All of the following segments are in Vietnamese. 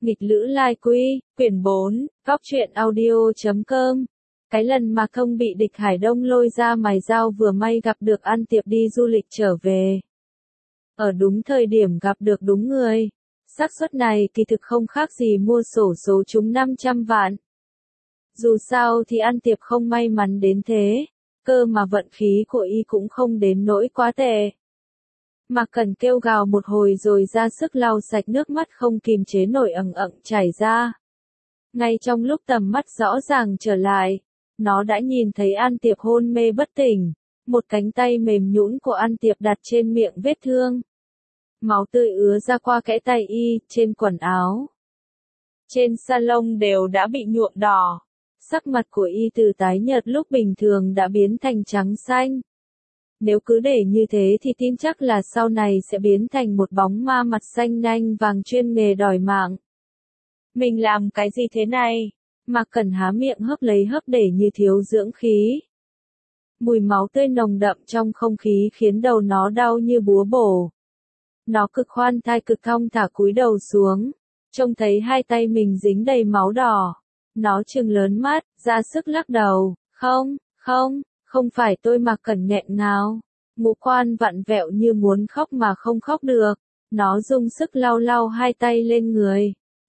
Nghịch Lữ Lai Quy, quyển 4, góc truyện audio.com. Cái lần mà Thông bị địch Hải Đông lôi ra mài dao vừa may gặp được An Tiệp đi du lịch trở về. Ở đúng thời điểm gặp được đúng người. Xác suất này kỳ thực không khác gì mua xổ số trúng 500 vạn. Dù sao thì An Tiệp không may mắn đến thế, cơ mà vận khí của y cũng không đến nỗi quá tệ. Mạc Cẩn kêu gào một hồi rồi ra sức lau sạch nước mắt không kìm chế nổi ẩn chảy ra. Ngay trong lúc tầm mắt rõ ràng trở lại, nó đã nhìn thấy An Tiệp hôn mê bất tỉnh, một cánh tay mềm nhũn của An Tiệp đặt trên miệng vết thương. Máu tươi ứa ra qua kẽ tay y, trên quần áo. Trên salon đều đã bị nhuộm đỏ. Sắc mặt của y từ tái nhợt lúc bình thường đã biến thành trắng xanh. Nếu cứ để như thế thì tin chắc là sau này sẽ biến thành một bóng ma mặt xanh nhanh vàng chuyên nghề đòi mạng. Mình làm cái gì thế này? Mạc Cẩn há miệng hấp lấy hấp để như thiếu dưỡng khí. Mùi máu tươi nồng đậm trong không khí khiến đầu nó đau như búa bổ. Nó cực khoan thai cực thong thả cúi đầu xuống, trông thấy hai tay mình dính đầy máu đỏ. Nó trừng lớn mắt, ra sức lắc đầu, không phải tôi. Mạc Cẩn nghẹn ngào, ngũ quan vặn vẹo như muốn khóc mà không khóc được. Nó dùng sức lau hai tay lên người.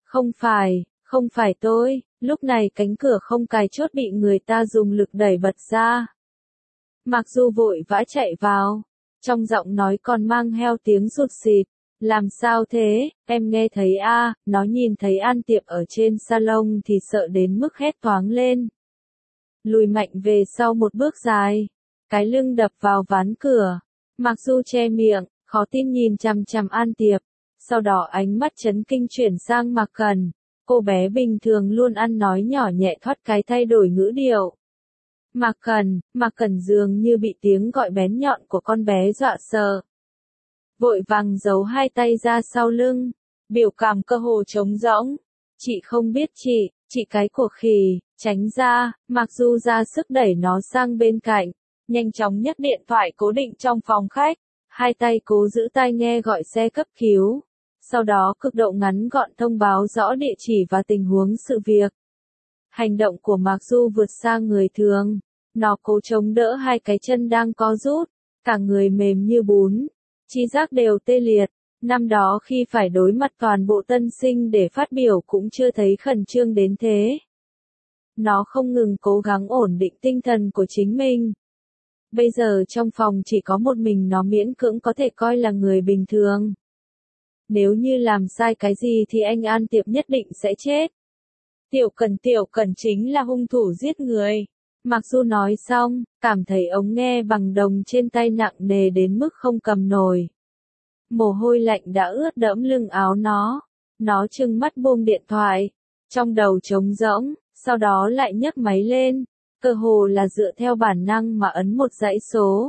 Không phải tôi. Lúc này cánh cửa không cài chốt bị người ta dùng lực đẩy bật ra. Mạc Du vội vã chạy vào, trong giọng nói còn mang theo tiếng sụt sịt. Làm sao thế, em nghe thấy à? Nó nhìn thấy An Tiệp ở trên salon thì sợ đến mức hét toáng lên. Lùi mạnh về sau một bước dài, cái lưng đập vào ván cửa. Mạc Du che miệng, khó tin nhìn chằm chằm An Tiệp, sau đó ánh mắt chấn kinh chuyển sang Mạc Cẩn. Cô bé bình thường luôn ăn nói nhỏ nhẹ thoát cái thay đổi ngữ điệu. Mạc Cẩn dường như bị tiếng gọi bén nhọn của con bé dọa sợ. Vội vàng giấu hai tay ra sau lưng, biểu cảm cơ hồ trống rỗng. Chị không biết chị cái của khỉ, tránh ra. Mạc Du ra sức đẩy nó sang bên cạnh, nhanh chóng nhấc điện thoại cố định trong phòng khách, hai tay cố giữ tai nghe gọi xe cấp cứu. Sau đó cực độ ngắn gọn thông báo rõ địa chỉ và tình huống sự việc. Hành động của Mạc Du vượt xa người thường, nó cố chống đỡ hai cái chân đang co rút, cả người mềm như bún. Chi giác đều tê liệt, năm đó khi phải đối mặt toàn bộ tân sinh để phát biểu cũng chưa thấy khẩn trương đến thế. Nó không ngừng cố gắng ổn định tinh thần của chính mình. Bây giờ trong phòng chỉ có một mình nó miễn cưỡng có thể coi là người bình thường. Nếu như làm sai cái gì thì anh An Tiệp nhất định sẽ chết. Tiểu Cẩn chính là hung thủ giết người. Mạc Du nói xong, cảm thấy ống nghe bằng đồng trên tay nặng nề đến mức không cầm nổi. Mồ hôi lạnh đã ướt đẫm lưng áo nó. Nó trừng mắt buông điện thoại, trong đầu trống rỗng, sau đó lại nhấc máy lên, cơ hồ là dựa theo bản năng mà ấn một dãy số.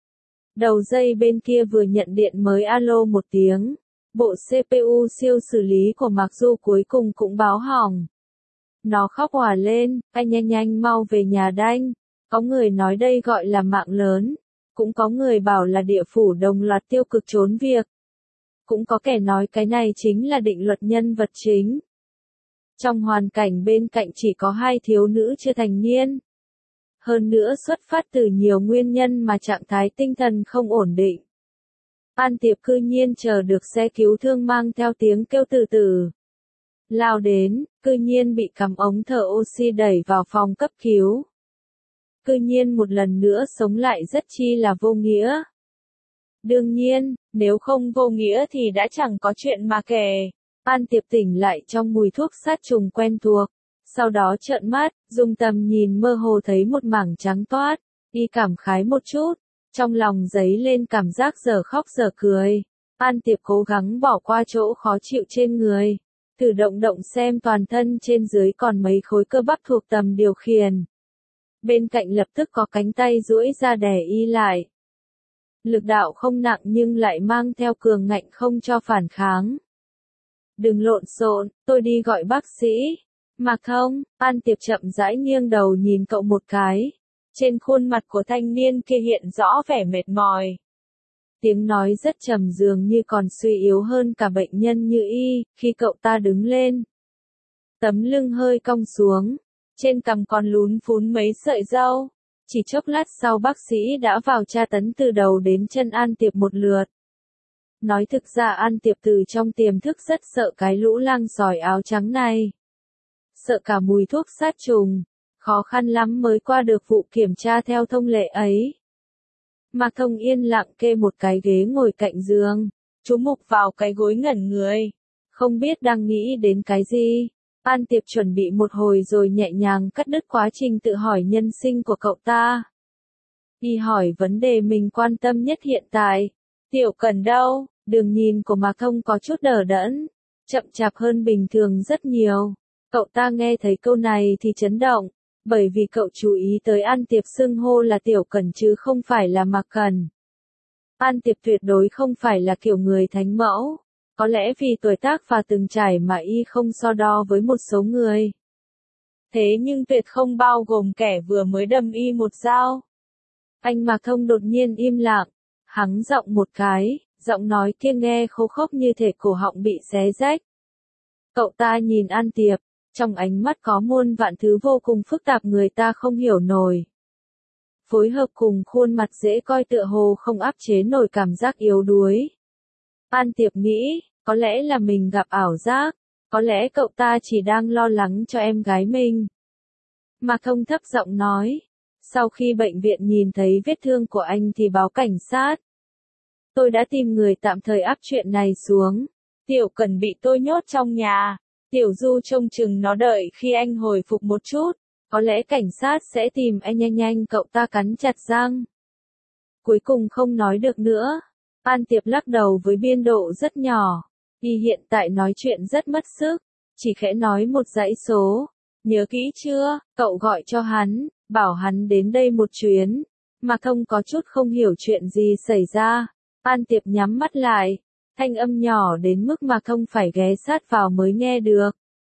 Đầu dây bên kia vừa nhận điện mới alo một tiếng. Bộ CPU siêu xử lý của Mạc Du cuối cùng cũng báo hỏng. Nó khóc òa lên, anh nhanh mau về nhà đanh. Có người nói đây gọi là mạng lớn. Cũng có người bảo là địa phủ đồng loạt tiêu cực trốn việc. Cũng có kẻ nói cái này chính là định luật nhân vật chính. Trong hoàn cảnh bên cạnh chỉ có hai thiếu nữ chưa thành niên. Hơn nữa xuất phát từ nhiều nguyên nhân mà trạng thái tinh thần không ổn định. An Tiệp cư nhiên chờ được xe cứu thương mang theo tiếng kêu từ từ lao đến, cư nhiên bị cắm ống thở oxy đẩy vào phòng cấp cứu. Cư nhiên một lần nữa sống lại rất chi là vô nghĩa. Đương nhiên, nếu không vô nghĩa thì đã chẳng có chuyện mà kể. An Tiệp tỉnh lại trong mùi thuốc sát trùng quen thuộc. Sau đó trợn mắt, dùng tầm nhìn mơ hồ thấy một mảng trắng toát. Y cảm khái một chút, trong lòng dấy lên cảm giác giờ khóc giờ cười. An Tiệp cố gắng bỏ qua chỗ khó chịu trên người. Thử động xem toàn thân trên dưới còn mấy khối cơ bắp thuộc tầm điều khiển. Bên cạnh lập tức có cánh tay duỗi ra đè y lại. Lực đạo không nặng nhưng lại mang theo cường ngạnh không cho phản kháng. Đừng lộn xộn, tôi đi gọi bác sĩ. Mạc Thông. An Tiệp chậm rãi nghiêng đầu nhìn cậu một cái. Trên khuôn mặt của thanh niên kia hiện rõ vẻ mệt mỏi. Tiếng nói rất trầm dường như còn suy yếu hơn cả bệnh nhân như y. Khi cậu ta đứng lên, Tấm lưng hơi cong xuống, trên cằm còn lún phún mấy sợi râu. Chỉ chốc lát sau bác sĩ đã vào tra tấn từ đầu đến chân An Tiệp một lượt. Nói thực ra An Tiệp từ trong tiềm thức rất sợ cái lũ lang sói áo trắng này. Sợ cả mùi thuốc sát trùng, khó khăn lắm mới qua được vụ kiểm tra theo thông lệ ấy. Mạc Thông yên lặng kê một cái ghế ngồi cạnh giường, chú mục vào cái gối ngẩn người, không biết đang nghĩ đến cái gì. An Tiệp chuẩn bị một hồi rồi nhẹ nhàng cắt đứt quá trình tự hỏi nhân sinh của cậu ta. Đi hỏi vấn đề mình quan tâm nhất hiện tại. Tiểu Cần đâu? Đường nhìn của Mạc Thông có chút đờ đẫn, chậm chạp hơn bình thường rất nhiều. Cậu ta nghe thấy câu này thì chấn động, bởi vì cậu chú ý tới An Tiệp xưng hô là Tiểu Cần chứ không phải là Mạc Cần. An Tiệp tuyệt đối không phải là kiểu người thánh mẫu. Có lẽ vì tuổi tác và từng trải mà y không so đo với một số người. Thế nhưng tuyệt không bao gồm kẻ vừa mới đâm y một dao. Anh Mạc Thông đột nhiên im lặng, hắng giọng một cái, giọng nói kia nghe khô khốc như thể cổ họng bị xé rách. Cậu ta nhìn An Tiệp, trong ánh mắt có muôn vạn thứ vô cùng phức tạp người ta không hiểu nổi. Phối hợp cùng khuôn mặt dễ coi tựa hồ không áp chế nổi cảm giác yếu đuối. An Tiệp nghĩ, có lẽ là mình gặp ảo giác, có lẽ cậu ta chỉ đang lo lắng cho em gái mình. Mạc Thông thấp giọng nói, sau khi bệnh viện nhìn thấy vết thương của anh thì báo cảnh sát. Tôi đã tìm người tạm thời áp chuyện này xuống. Tiểu Cần bị tôi nhốt trong nhà. Tiểu Du trông chừng nó đợi khi anh hồi phục một chút. Có lẽ cảnh sát sẽ tìm anh nhanh nhanh, cậu ta cắn chặt răng. Cuối cùng không nói được nữa. An Tiệp lắc đầu với biên độ rất nhỏ. Y hiện tại nói chuyện rất mất sức. Chỉ khẽ nói một dãy số. Nhớ kỹ chưa, cậu gọi cho hắn, bảo hắn đến đây một chuyến. Mạc Thông có chút không hiểu chuyện gì xảy ra. An Tiệp nhắm mắt lại. Thanh âm nhỏ đến mức Mạc Thông phải ghé sát vào mới nghe được.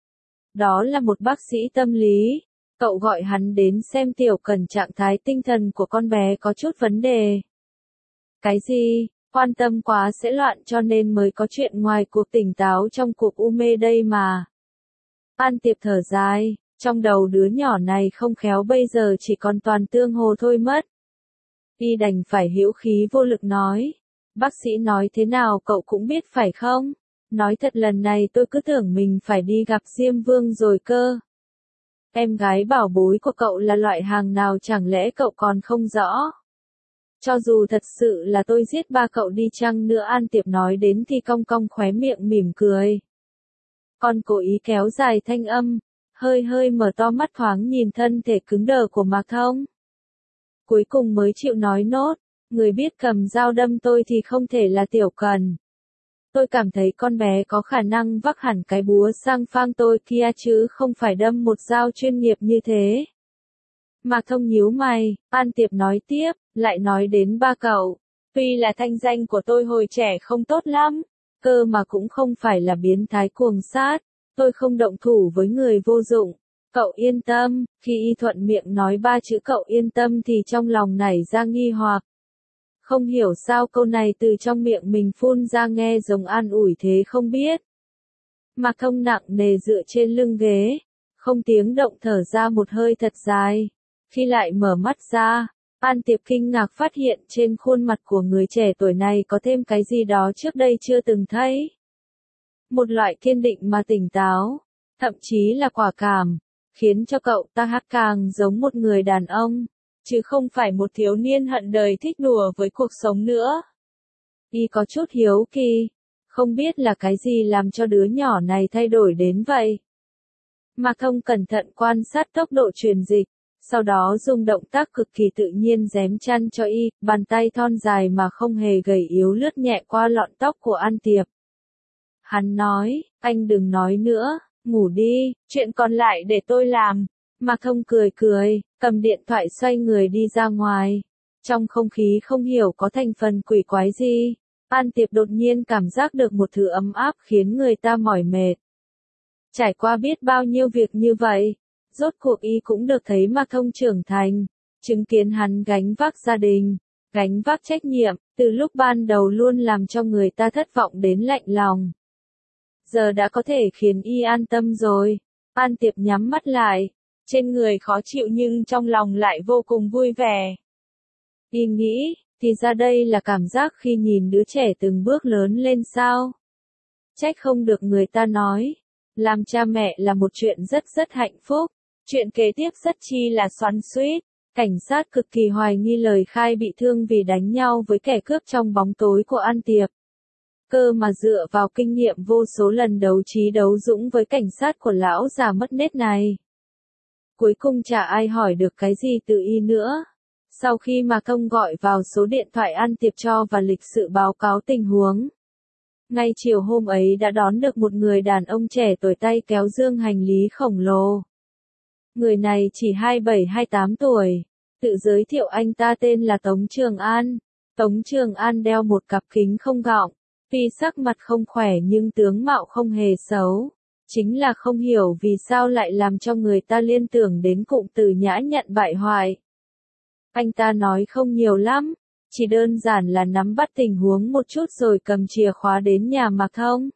Đó là một bác sĩ tâm lý. Cậu gọi hắn đến xem Tiểu Cần trạng thái tinh thần của con bé có chút vấn đề. Cái gì? Quan tâm quá sẽ loạn cho nên mới có chuyện ngoài cuộc tỉnh táo trong cuộc u mê đây mà. An Tiệp thở dài, trong đầu đứa nhỏ này không khéo bây giờ chỉ còn toàn tương hồ thôi mất. Y đành phải hữu khí vô lực nói. Bác sĩ nói thế nào cậu cũng biết phải không? Nói thật lần này tôi cứ tưởng mình phải đi gặp Diêm Vương rồi cơ. Em gái bảo bối của cậu là loại hàng nào chẳng lẽ cậu còn không rõ? Cho dù thật sự là tôi giết ba cậu đi chăng nữa, An Tiệp nói đến thì cong cong khóe miệng mỉm cười. Còn cố ý kéo dài thanh âm, hơi hơi mở to mắt thoáng nhìn thân thể cứng đờ của Mạc Thông. Cuối cùng mới chịu nói nốt, người biết cầm dao đâm tôi thì không thể là Tiểu Cần. Tôi cảm thấy con bé có khả năng vác hẳn cái búa sang phang tôi kia chứ không phải đâm một dao chuyên nghiệp như thế. Mạc Thông nhíu mày, An Tiệp nói tiếp, lại nói đến ba cậu. Tuy là thanh danh của tôi hồi trẻ không tốt lắm, cơ mà cũng không phải là biến thái cuồng sát. Tôi không động thủ với người vô dụng. Cậu yên tâm, khi y thuận miệng nói ba chữ cậu yên tâm thì trong lòng nảy ra nghi hoặc. Không hiểu sao câu này từ trong miệng mình phun ra nghe giống an ủi thế không biết. Mạc Thông nặng nề dựa trên lưng ghế, không tiếng động thở ra một hơi thật dài. Khi lại mở mắt ra, An Tiệp kinh ngạc phát hiện trên khuôn mặt của người trẻ tuổi này có thêm cái gì đó trước đây chưa từng thấy. Một loại kiên định mà tỉnh táo, thậm chí là quả cảm, khiến cho cậu ta càng giống một người đàn ông, chứ không phải một thiếu niên hận đời thích đùa với cuộc sống nữa. Y có chút hiếu kỳ, không biết là cái gì làm cho đứa nhỏ này thay đổi đến vậy. Mạc Thông cẩn thận quan sát tốc độ truyền dịch, sau đó dùng động tác cực kỳ tự nhiên rém chăn cho y, bàn tay thon dài mà không hề gầy yếu lướt nhẹ qua lọn tóc của An Tiệp. Hắn nói, anh đừng nói nữa, ngủ đi, chuyện còn lại để tôi làm. Mạc Thông cười cười, cầm điện thoại xoay người đi ra ngoài. Trong không khí không hiểu có thành phần quỷ quái gì, An Tiệp đột nhiên cảm giác được một thứ ấm áp khiến người ta mỏi mệt. Trải qua biết bao nhiêu việc như vậy, rốt cuộc y cũng được thấy Mạc Thông trưởng thành, chứng kiến hắn gánh vác gia đình, gánh vác trách nhiệm, từ lúc ban đầu luôn làm cho người ta thất vọng đến lạnh lòng. Giờ đã có thể khiến y an tâm rồi. An Tiệp nhắm mắt lại, trên người khó chịu nhưng trong lòng lại vô cùng vui vẻ. Y nghĩ, thì ra đây là cảm giác khi nhìn đứa trẻ từng bước lớn lên sao? Trách không được người ta nói, làm cha mẹ là một chuyện rất rất hạnh phúc. Chuyện kế tiếp rất chi là xoắn xuýt. Cảnh sát cực kỳ hoài nghi lời khai bị thương vì đánh nhau với kẻ cướp trong bóng tối của An Tiệp. Cơ mà dựa vào kinh nghiệm vô số lần đấu trí đấu dũng với cảnh sát của lão già mất nết này. Cuối cùng chả ai hỏi được cái gì từ y nữa. Sau khi mà Công gọi vào số điện thoại An Tiệp cho và lịch sự báo cáo tình huống. Ngay chiều hôm ấy đã đón được một người đàn ông trẻ tuổi tay kéo dương hành lý khổng lồ. Người này chỉ 27-28 tuổi. Tự giới thiệu anh ta tên là Tống Trường An. Tống Trường An đeo một cặp kính không gọng. Tuy sắc mặt không khỏe nhưng tướng mạo không hề xấu. Chính là không hiểu vì sao lại làm cho người ta liên tưởng đến cụm từ nhã nhặn bại hoại. Anh ta nói không nhiều lắm, chỉ đơn giản là nắm bắt tình huống một chút rồi cầm chìa khóa đến nhà Mạc Thông.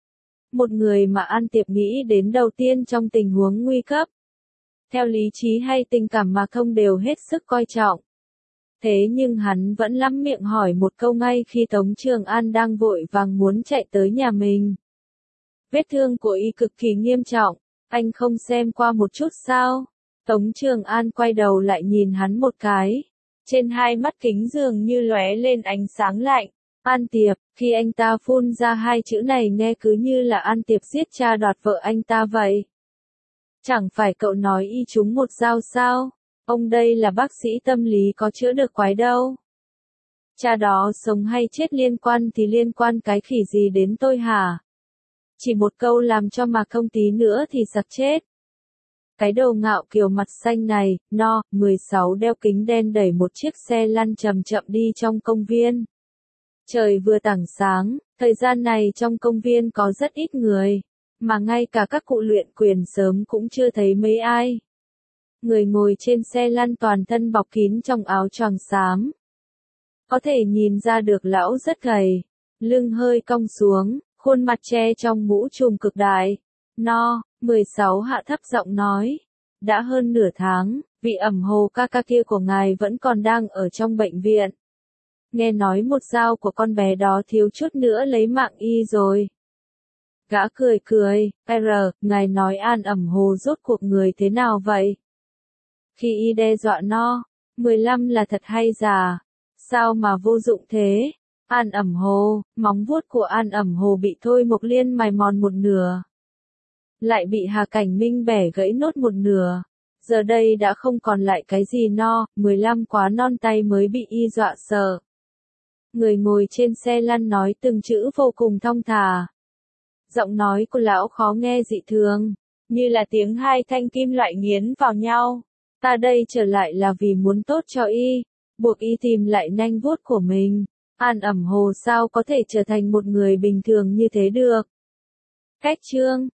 Một người mà An Tiệp nghĩ đến đầu tiên trong tình huống nguy cấp. Theo lý trí hay tình cảm Mạc Thông đều hết sức coi trọng. Thế nhưng hắn vẫn lắm miệng hỏi một câu ngay khi Tống Trường An đang vội vàng muốn chạy tới nhà mình. Vết thương của y cực kỳ nghiêm trọng, anh không xem qua một chút sao? Tống Trường An quay đầu lại nhìn hắn một cái. Trên hai mắt kính dường như lóe lên ánh sáng lạnh. An Tiệp, khi anh ta phun ra hai chữ này nghe cứ như là An Tiệp giết cha đoạt vợ anh ta vậy. Chẳng phải cậu nói y trúng một dao sao? Ông đây là bác sĩ tâm lý có chữa được quái đâu. Cha đó sống hay chết liên quan thì liên quan cái khỉ gì đến tôi hả? Chỉ một câu làm cho Mạc Thông tí nữa thì sặc chết. Cái đầu ngạo kiều mặt xanh này, 16 đeo kính đen đẩy một chiếc xe lăn chậm chậm đi trong công viên. Trời vừa tảng sáng, thời gian này trong công viên có rất ít người, mà ngay cả các cụ luyện quyền sớm cũng chưa thấy mấy ai. Người ngồi trên xe lăn toàn thân bọc kín trong áo choàng xám. Có thể nhìn ra được lão rất gầy, lưng hơi cong xuống, khuôn mặt che trong mũ trùm cực đại. 16 hạ thấp giọng nói. Đã hơn nửa tháng, vị ẩm hồ ca ca kia của ngài vẫn còn đang ở trong bệnh viện. Nghe nói một dao của con bé đó thiếu chút nữa lấy mạng y rồi. Gã cười cười, ngài nói An ẩm hồ rốt cuộc người thế nào vậy? Khi y đe dọa 15 là thật hay giả? Sao mà vô dụng thế? An ẩm hồ, móng vuốt của An ẩm hồ bị Thôi Mộc Liên mài mòn một nửa. Lại bị Hà Cảnh Minh bẻ gãy nốt một nửa. Giờ đây đã không còn lại cái gì 15 quá non tay mới bị y dọa sợ. Người ngồi trên xe lăn nói từng chữ vô cùng thong thả. Giọng nói của lão khó nghe dị thường, như là tiếng hai thanh kim loại nghiến vào nhau. Ta đây trở lại là vì muốn tốt cho y, buộc y tìm lại nanh vuốt của mình. An ẩm hồ sao có thể trở thành một người bình thường như thế được? Cách chương